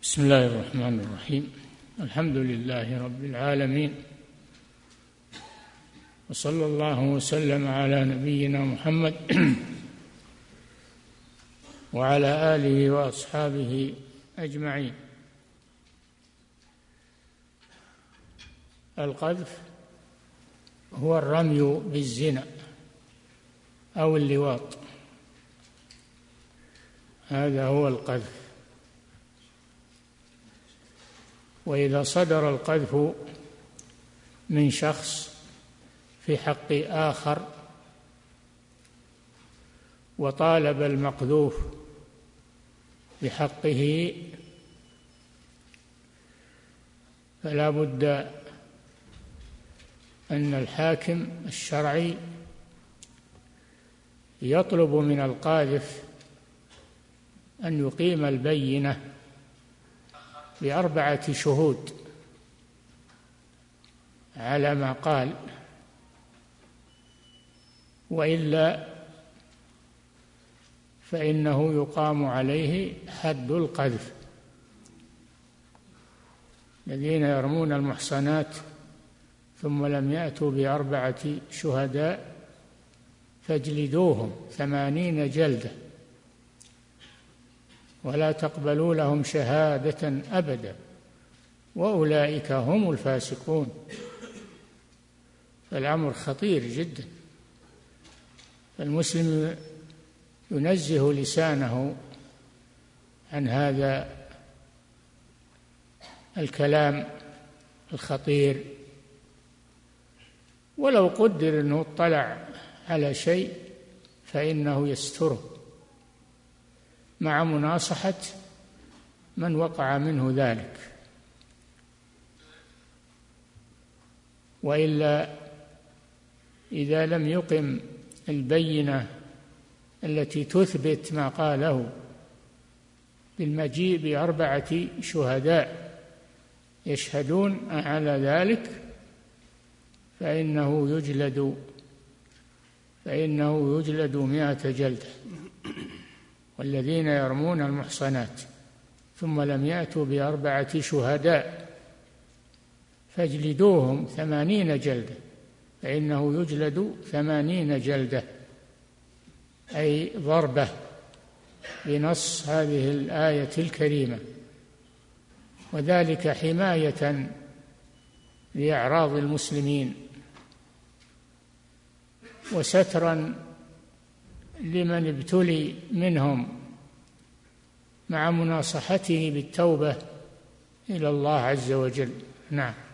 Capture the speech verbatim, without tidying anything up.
بسم الله الرحمن الرحيم. الحمد لله رب العالمين، وصلى الله وسلم على نبينا محمد وعلى آله وأصحابه أجمعين. القذف هو الرمي بالزنا أو اللواط، هذا هو القذف. وإذا صدر القذف من شخص في حق آخر وطالب المقذوف بحقه، فلا بد أن الحاكم الشرعي يطلب من القاذف أن يقيم البينة بأربعة شهود على ما قال، وإلا فإنه يقام عليه حد القذف. الذين يرمون المحصنات ثم لم يأتوا بأربعة شهداء فاجلدوهم ثمانين جلدة ولا تقبلوا لهم شهادة أبدا وأولئك هم الفاسقون. فالأمر خطير جدا، المسلم ينزه لسانه عن هذا الكلام الخطير، ولو قدر أنه اطلع على شيء فإنه يستره مع مناصحة من وقع منه ذلك، وإلا إذا لم يقم البينة التي تثبت ما قاله بالمجيء بأربعة شهداء يشهدون على ذلك فإنه يجلد فإنه يجلد مئة جلدة. والذين يرمون المحصنات ثم لم يأتوا بأربعة شهداء فاجلدوهم ثمانين جلدة، فإنه يجلد ثمانين جلدة، أي ضربة بنص هذه الآية الكريمة، وذلك حماية لأعراض المسلمين وسترا لمن ابتلي منهم مع مناصحته بالتوبة إلى الله عز وجل. نعم.